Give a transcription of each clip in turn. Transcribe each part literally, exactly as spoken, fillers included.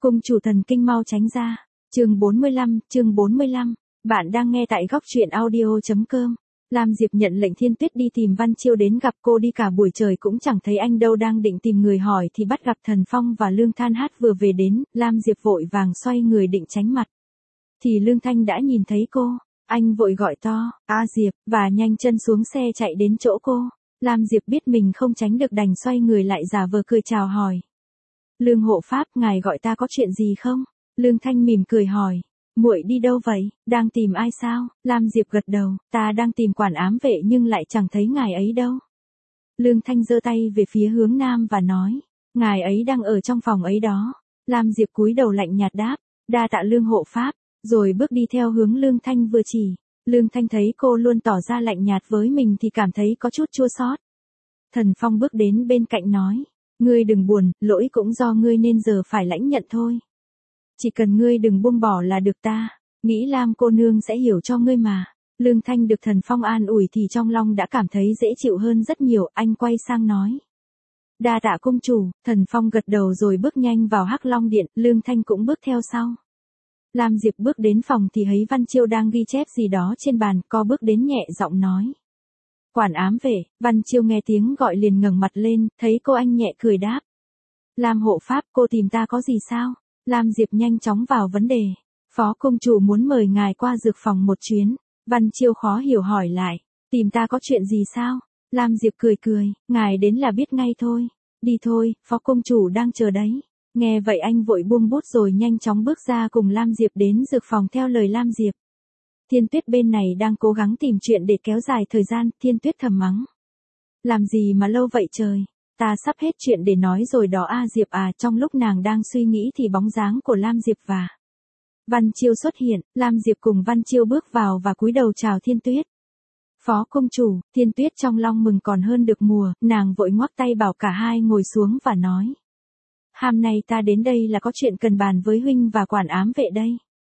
Cung chủ thần kinh mau tránh ra. Chương bốn mươi lăm, chương bốn mươi lăm. Bạn đang nghe tại góc truyện audio chấm com. Lam Diệp nhận lệnh Thiên Tuyết đi tìm Văn Chiêu đến gặp cô, đi cả buổi trời cũng chẳng thấy anh đâu, đang định tìm người hỏi thì bắt gặp Thần Phong và Lương Than Hát vừa về đến. Lam Diệp vội vàng xoay người định tránh mặt. Thì Lương Thanh đã nhìn thấy cô, anh vội gọi to, "A Diệp", và nhanh chân xuống xe chạy đến chỗ cô. Lam Diệp biết mình không tránh được đành xoay người lại giả vờ cười chào hỏi. "Lương hộ pháp, ngài gọi ta có chuyện gì không?" Lương Thanh mỉm cười hỏi. "Muội đi đâu vậy, đang tìm ai sao?" Lam Diệp gật đầu, "Ta đang tìm quản ám vệ nhưng lại chẳng thấy ngài ấy đâu." Lương Thanh giơ tay về phía hướng nam và nói, "Ngài ấy đang ở trong phòng ấy đó." Lam Diệp cúi đầu lạnh nhạt đáp, "Đa tạ Lương hộ pháp", rồi bước đi theo hướng Lương Thanh vừa chỉ. Lương Thanh thấy cô luôn tỏ ra lạnh nhạt với mình thì cảm thấy có chút chua xót. Thần Phong bước đến bên cạnh nói, "Ngươi đừng buồn, lỗi cũng do ngươi nên giờ phải lãnh nhận thôi. Chỉ cần ngươi đừng buông bỏ là được, ta nghĩ Lam cô nương sẽ hiểu cho ngươi mà." Lương Thanh được Thần Phong an ủi thì trong lòng đã cảm thấy dễ chịu hơn rất nhiều, anh quay sang nói, "Đa tạ cung chủ." Thần Phong gật đầu rồi bước nhanh vào Hắc Long Điện, Lương Thanh cũng bước theo sau. Lam Diệp bước đến phòng thì thấy Văn Chiêu đang ghi chép gì đó trên bàn, co bước đến nhẹ giọng nói, "Quản ám vệ." Văn Chiêu nghe tiếng gọi liền ngẩng mặt lên, thấy cô anh nhẹ cười đáp, "Lam hộ pháp, cô tìm ta có gì sao?" Lam Diệp nhanh chóng vào vấn đề, "Phó công chủ muốn mời ngài qua dược phòng một chuyến." Văn Chiêu khó hiểu hỏi lại, "Tìm ta có chuyện gì sao?" Lam Diệp cười cười, "Ngài đến là biết ngay thôi. Đi thôi, phó công chủ đang chờ đấy." Nghe vậy anh vội buông bút rồi nhanh chóng bước ra cùng Lam Diệp đến dược phòng theo lời Lam Diệp. Thiên Tuyết bên này đang cố gắng tìm chuyện để kéo dài thời gian, Thiên Tuyết thầm mắng, "Làm gì mà lâu vậy trời, ta sắp hết chuyện để nói rồi đó A Diệp à." Trong lúc nàng đang suy nghĩ thì bóng dáng của Lam Diệp và Văn Chiêu xuất hiện, Lam Diệp cùng Văn Chiêu bước vào và cúi đầu chào Thiên Tuyết. "Phó công chủ." Thiên Tuyết trong lòng mừng còn hơn được mùa, nàng vội ngoắc tay bảo cả hai ngồi xuống và nói, "Hôm nay ta đến đây là có chuyện cần bàn với huynh và quản ám vệ đây."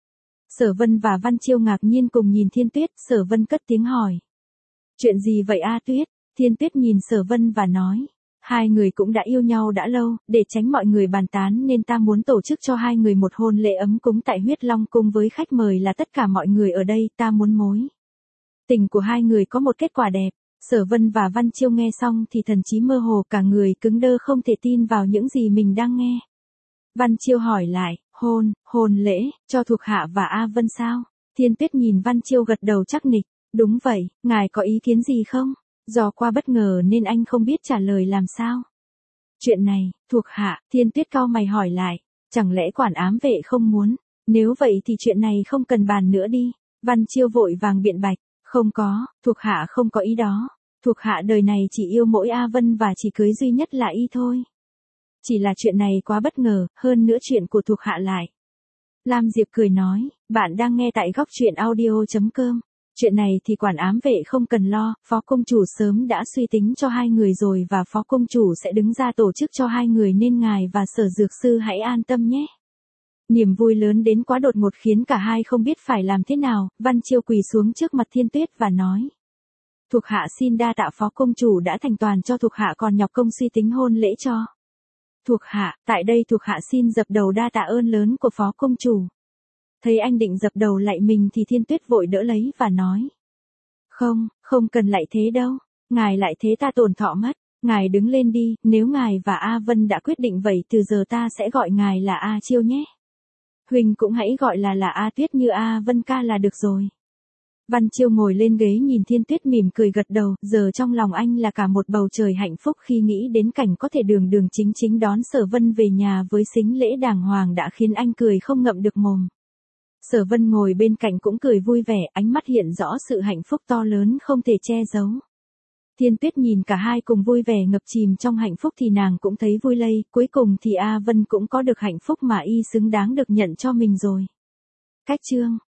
Sở Vân và Văn Chiêu ngạc nhiên cùng nhìn Thiên Tuyết, Sở Vân cất tiếng hỏi, "Chuyện gì vậy A Tuyết?" Thiên Tuyết nhìn Sở Vân và nói, "Hai người cũng đã yêu nhau đã lâu, để tránh mọi người bàn tán nên ta muốn tổ chức cho hai người một hôn lễ ấm cúng tại Huyết Long cung với khách mời là tất cả mọi người ở đây, ta muốn mối tình của hai người có một kết quả đẹp." Sở Vân và Văn Chiêu nghe xong thì thần trí mơ hồ, cả người cứng đơ không thể tin vào những gì mình đang nghe. Văn Chiêu hỏi lại, "Hôn, hôn lễ, cho thuộc hạ và A Vân sao?" Thiên Tuyết nhìn Văn Chiêu gật đầu chắc nịch, "Đúng vậy, ngài có ý kiến gì không?" Do qua bất ngờ nên anh không biết trả lời làm sao. "Chuyện này, thuộc hạ." Thiên Tuyết cau mày hỏi lại, "Chẳng lẽ quản ám vệ không muốn?" "Nếu vậy thì chuyện này không cần bàn nữa đi." Văn Chiêu vội vàng biện bạch, "Không có, thuộc hạ không có ý đó. Thuộc hạ đời này chỉ yêu mỗi A Vân và chỉ cưới duy nhất là y thôi. Chỉ là chuyện này quá bất ngờ, hơn nữa chuyện của thuộc hạ lại." Lam Diệp cười nói, "Bạn đang nghe tại góc truyện audio chấm com. Chuyện này thì quản ám vệ không cần lo, phó công chủ sớm đã suy tính cho hai người rồi và phó công chủ sẽ đứng ra tổ chức cho hai người nên ngài và Sở dược sư hãy an tâm nhé." Niềm vui lớn đến quá đột ngột khiến cả hai không biết phải làm thế nào. Văn Chiêu quỳ xuống trước mặt Thiên Tuyết và nói, "Thuộc hạ xin đa tạ phó công chủ đã thành toàn cho thuộc hạ còn nhọc công suy tính hôn lễ cho thuộc hạ. Tại đây thuộc hạ xin dập đầu đa tạ ơn lớn của phó công chủ." Thấy anh định dập đầu lạy mình thì Thiên Tuyết vội đỡ lấy và nói, "Không, không cần lạy thế đâu. Ngài lại thế ta tổn thọ mất. Ngài đứng lên đi, nếu ngài và A Vân đã quyết định vậy từ giờ ta sẽ gọi ngài là A Chiêu nhé. Huỳnh cũng hãy gọi là là A Tuyết như A Vân ca là được rồi." Văn Chiêu ngồi lên ghế nhìn Thiên Tuyết mỉm cười gật đầu, giờ trong lòng anh là cả một bầu trời hạnh phúc khi nghĩ đến cảnh có thể đường đường chính chính đón Sở Vân về nhà với sính lễ đàng hoàng đã khiến anh cười không ngậm được mồm. Sở Vân ngồi bên cạnh cũng cười vui vẻ, ánh mắt hiện rõ sự hạnh phúc to lớn không thể che giấu. Thiên Tuyết nhìn cả hai cùng vui vẻ ngập chìm trong hạnh phúc thì nàng cũng thấy vui lây, cuối cùng thì A Vân cũng có được hạnh phúc mà y xứng đáng được nhận cho mình rồi. Cách chương